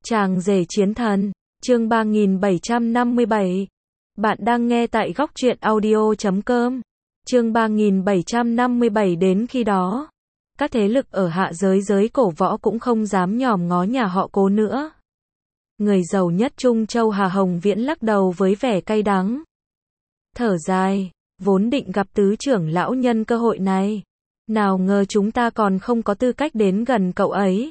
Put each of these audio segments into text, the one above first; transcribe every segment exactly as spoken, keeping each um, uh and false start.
Chàng rể chiến thần, chương ba nghìn bảy trăm năm mươi bảy. Bạn đang nghe tại góc truyện audio chấm com. Chương ba nghìn bảy trăm năm mươi bảy. Đến khi đó, các thế lực ở hạ giới giới cổ võ cũng không dám nhòm ngó nhà họ Cố nữa. Người giàu nhất Trung Châu Hà Hồng Viễn lắc đầu với vẻ cay đắng. Thở dài, vốn định gặp tứ trưởng lão nhân cơ hội này. Nào ngờ chúng ta còn không có tư cách đến gần cậu ấy.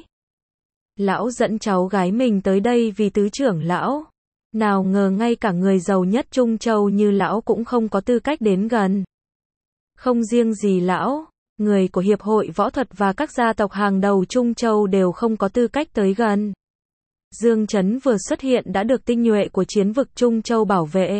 Lão dẫn cháu gái mình tới đây vì tứ trưởng lão. Nào ngờ ngay cả người giàu nhất Trung Châu như lão cũng không có tư cách đến gần. Không riêng gì lão, người của Hiệp hội Võ thuật và các gia tộc hàng đầu Trung Châu đều không có tư cách tới gần. Dương Chấn vừa xuất hiện đã được tinh nhuệ của chiến vực Trung Châu bảo vệ.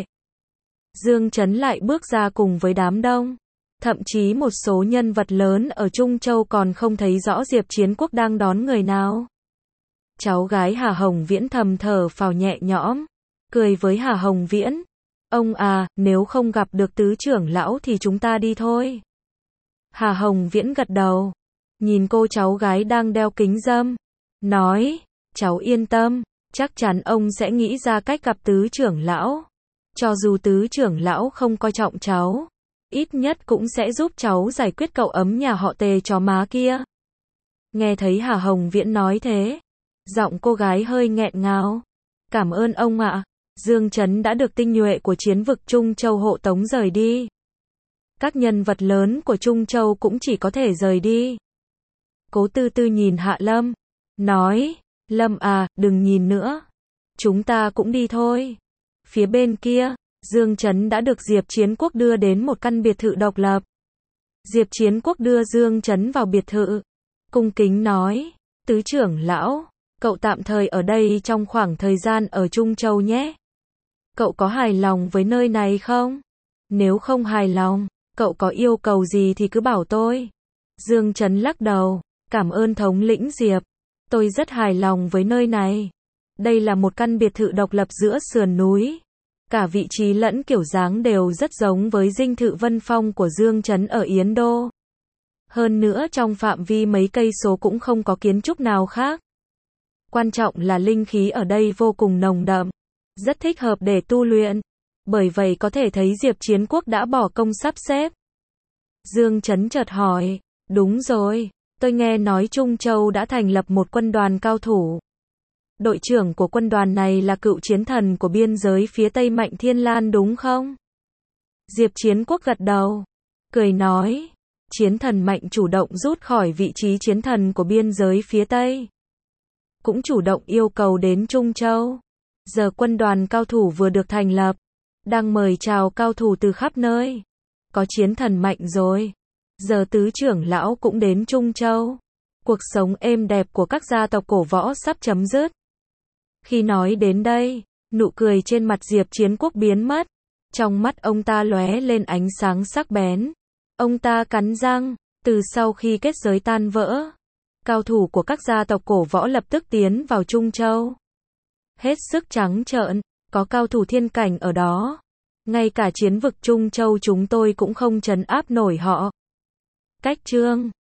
Dương Chấn lại bước ra cùng với đám đông. Thậm chí một số nhân vật lớn ở Trung Châu còn không thấy rõ Diệp Chiến Quốc đang đón người nào. Cháu gái Hà Hồng Viễn thầm thở phào nhẹ nhõm, cười với Hà Hồng Viễn. Ông à, nếu không gặp được tứ trưởng lão thì chúng ta đi thôi. Hà Hồng Viễn gật đầu, nhìn cô cháu gái đang đeo kính râm, nói, cháu yên tâm, chắc chắn ông sẽ nghĩ ra cách gặp tứ trưởng lão. Cho dù tứ trưởng lão không coi trọng cháu, ít nhất cũng sẽ giúp cháu giải quyết cậu ấm nhà họ Tề chó má kia. Nghe thấy Hà Hồng Viễn nói thế, giọng cô gái hơi nghẹn ngào. Cảm ơn ông ạ. Dương Chấn đã được tinh nhuệ của chiến vực Trung Châu hộ tống rời đi. Các nhân vật lớn của Trung Châu cũng chỉ có thể rời đi. Cố Tư Tư nhìn Hạ Lâm, nói, Lâm à, đừng nhìn nữa. Chúng ta cũng đi thôi. Phía bên kia, Dương Chấn đã được Diệp Chiến Quốc đưa đến một căn biệt thự độc lập. Diệp Chiến Quốc đưa Dương Chấn vào biệt thự, cung kính nói, tứ trưởng lão, cậu tạm thời ở đây trong khoảng thời gian ở Trung Châu nhé. Cậu có hài lòng với nơi này không? Nếu không hài lòng, cậu có yêu cầu gì thì cứ bảo tôi. Dương Chấn lắc đầu, cảm ơn thống lĩnh Diệp. Tôi rất hài lòng với nơi này. Đây là một căn biệt thự độc lập giữa sườn núi. Cả vị trí lẫn kiểu dáng đều rất giống với dinh thự Vân Phong của Dương Chấn ở Yến Đô. Hơn nữa trong phạm vi mấy cây số cũng không có kiến trúc nào khác. Quan trọng là linh khí ở đây vô cùng nồng đậm, rất thích hợp để tu luyện. Bởi vậy có thể thấy Diệp Chiến Quốc đã bỏ công sắp xếp. Dương Chấn chợt hỏi, đúng rồi, tôi nghe nói Trung Châu đã thành lập một quân đoàn cao thủ. Đội trưởng của quân đoàn này là cựu chiến thần của biên giới phía Tây Mạnh Thiên Lan đúng không? Diệp Chiến Quốc gật đầu, cười nói, chiến thần Mạnh chủ động rút khỏi vị trí chiến thần của biên giới phía Tây. Cũng chủ động yêu cầu đến Trung Châu. Giờ quân đoàn cao thủ vừa được thành lập, đang mời chào cao thủ từ khắp nơi. Có chiến thần Mạnh rồi, giờ tứ trưởng lão cũng đến Trung Châu. Cuộc sống êm đẹp của các gia tộc cổ võ sắp chấm dứt. Khi nói đến đây, nụ cười trên mặt Diệp Chiến Quốc biến mất. Trong mắt ông ta lóe lên ánh sáng sắc bén. Ông ta cắn răng, từ sau khi kết giới tan vỡ, cao thủ của các gia tộc cổ võ lập tức tiến vào Trung Châu. Hết sức trắng trợn, có cao thủ thiên cảnh ở đó. Ngay cả chiến vực Trung Châu chúng tôi cũng không trấn áp nổi họ. Cách chương